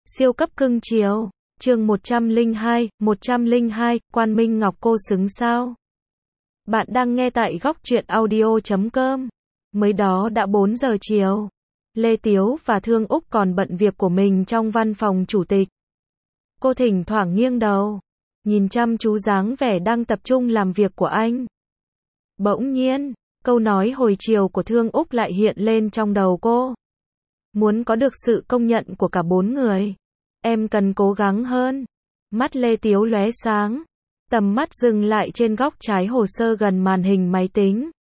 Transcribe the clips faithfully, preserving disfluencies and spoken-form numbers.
Siêu cấp cưng chiều. Chương một trăm lẻ hai, một trăm lẻ hai, Quan Minh Ngọc cô xứng sao? Bạn đang nghe tại góc truyện audio chấm com. Mới đó đã bốn giờ chiều. Lê Tiếu và Thương Úc còn bận việc của mình trong văn phòng chủ tịch. Cô thỉnh thoảng nghiêng đầu, nhìn chăm chú dáng vẻ đang tập trung làm việc của anh. Bỗng nhiên, câu nói hồi chiều của Thương Úc lại hiện lên trong đầu cô. Muốn có được sự công nhận của cả bốn người, em cần cố gắng hơn. Mắt Lê Tiếu lóe sáng, tầm mắt dừng lại trên góc trái hồ sơ gần màn hình máy tính.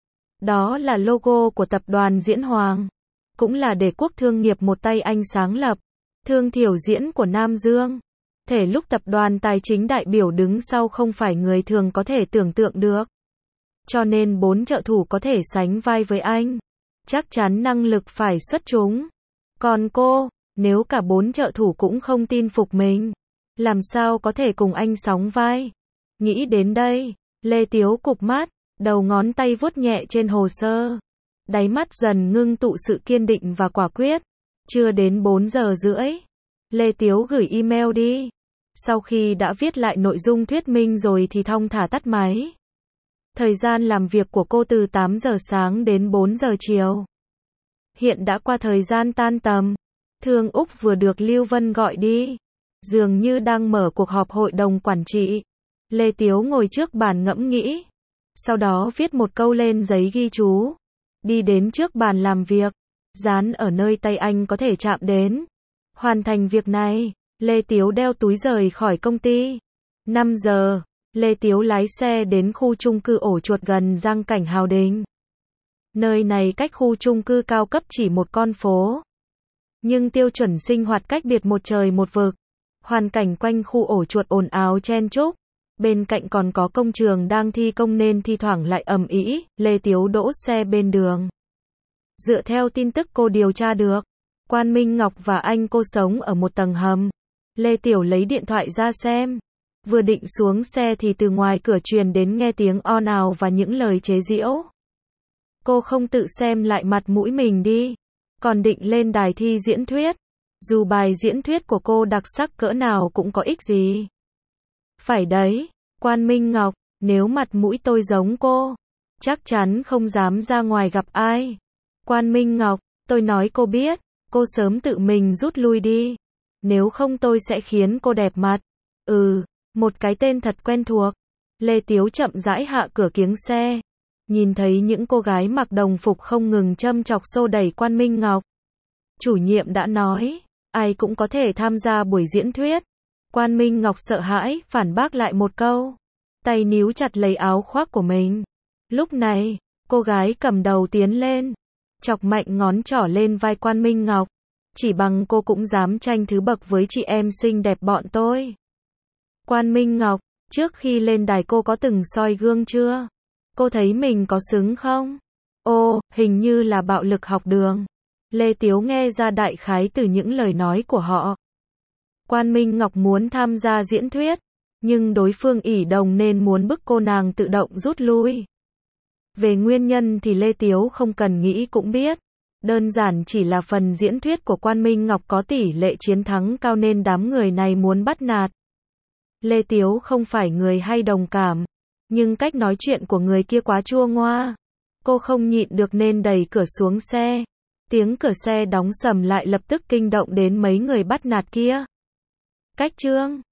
Đó là logo của tập đoàn Diễn Hoàng, cũng là để quốc thương nghiệp một tay anh sáng lập, Thương Thiểu Diễn của Nam Dương. Thể lúc tập đoàn tài chính đại biểu đứng sau không phải người thường có thể tưởng tượng được. Cho nên bốn trợ thủ có thể sánh vai với anh, chắc chắn năng lực phải xuất chúng. Còn cô, nếu cả bốn trợ thủ cũng không tin phục mình, làm sao có thể cùng anh sóng vai? Nghĩ đến đây, Lê Tiếu cụp mắt, đầu ngón tay vuốt nhẹ trên hồ sơ. Đáy mắt dần ngưng tụ sự kiên định và quả quyết. Chưa đến bốn giờ rưỡi, Lê Tiếu gửi email đi. Sau khi đã viết lại nội dung thuyết minh rồi thì thong thả tắt máy. Thời gian làm việc của cô từ tám giờ sáng đến bốn giờ chiều. Hiện đã qua thời gian tan tầm. Thương Úc vừa được Lưu Vân gọi đi, dường như đang mở cuộc họp hội đồng quản trị. Lê Tiếu ngồi trước bàn ngẫm nghĩ, sau đó viết một câu lên giấy ghi chú, đi đến trước bàn làm việc, dán ở nơi tay anh có thể chạm đến. Hoàn thành việc này, Lê Tiếu đeo túi rời khỏi công ty. năm giờ, Lê Tiếu lái xe đến khu chung cư ổ chuột gần Giang Cảnh Hào Đình. Nơi này cách khu chung cư cao cấp chỉ một con phố, nhưng tiêu chuẩn sinh hoạt cách biệt một trời một vực. Hoàn cảnh quanh khu ổ chuột ồn ào chen chúc, bên cạnh còn có công trường đang thi công nên thi thoảng lại ầm ĩ. Lê Tiếu đỗ xe bên đường. Dựa theo tin tức cô điều tra được, Quan Minh Ngọc và anh cô sống ở một tầng hầm. Lê Tiểu lấy điện thoại ra xem, vừa định xuống xe thì từ ngoài cửa truyền đến nghe tiếng ồn ào và những lời chế giễu. Cô không tự xem lại mặt mũi mình đi, còn định lên đài thi diễn thuyết. Dù bài diễn thuyết của cô đặc sắc cỡ nào cũng có ích gì. Phải đấy, Quan Minh Ngọc, nếu mặt mũi tôi giống cô, chắc chắn không dám ra ngoài gặp ai. Quan Minh Ngọc, tôi nói cô biết, cô sớm tự mình rút lui đi. Nếu không tôi sẽ khiến cô đẹp mặt. Ừ, một cái tên thật quen thuộc. Lê Tiếu chậm rãi hạ cửa kiếng xe, nhìn thấy những cô gái mặc đồng phục không ngừng châm chọc xô đẩy Quan Minh Ngọc. Chủ nhiệm đã nói, ai cũng có thể tham gia buổi diễn thuyết. Quan Minh Ngọc sợ hãi, phản bác lại một câu. Tay níu chặt lấy áo khoác của mình. Lúc này, cô gái cầm đầu tiến lên, chọc mạnh ngón trỏ lên vai Quan Minh Ngọc. Chỉ bằng cô cũng dám tranh thứ bậc với chị em xinh đẹp bọn tôi. Quan Minh Ngọc, trước khi lên đài cô có từng soi gương chưa? Cô thấy mình có xứng không? Ồ, hình như là bạo lực học đường. Lê Tiếu nghe ra đại khái từ những lời nói của họ. Quan Minh Ngọc muốn tham gia diễn thuyết, nhưng đối phương ỷ đồng nên muốn bức cô nàng tự động rút lui. Về nguyên nhân thì Lê Tiếu không cần nghĩ cũng biết. Đơn giản chỉ là phần diễn thuyết của Quan Minh Ngọc có tỷ lệ chiến thắng cao nên đám người này muốn bắt nạt. Lê Tiếu không phải người hay đồng cảm, nhưng cách nói chuyện của người kia quá chua ngoa. Cô không nhịn được nên đẩy cửa xuống xe. Tiếng cửa xe đóng sầm lại lập tức kinh động đến mấy người bắt nạt kia. Cách chương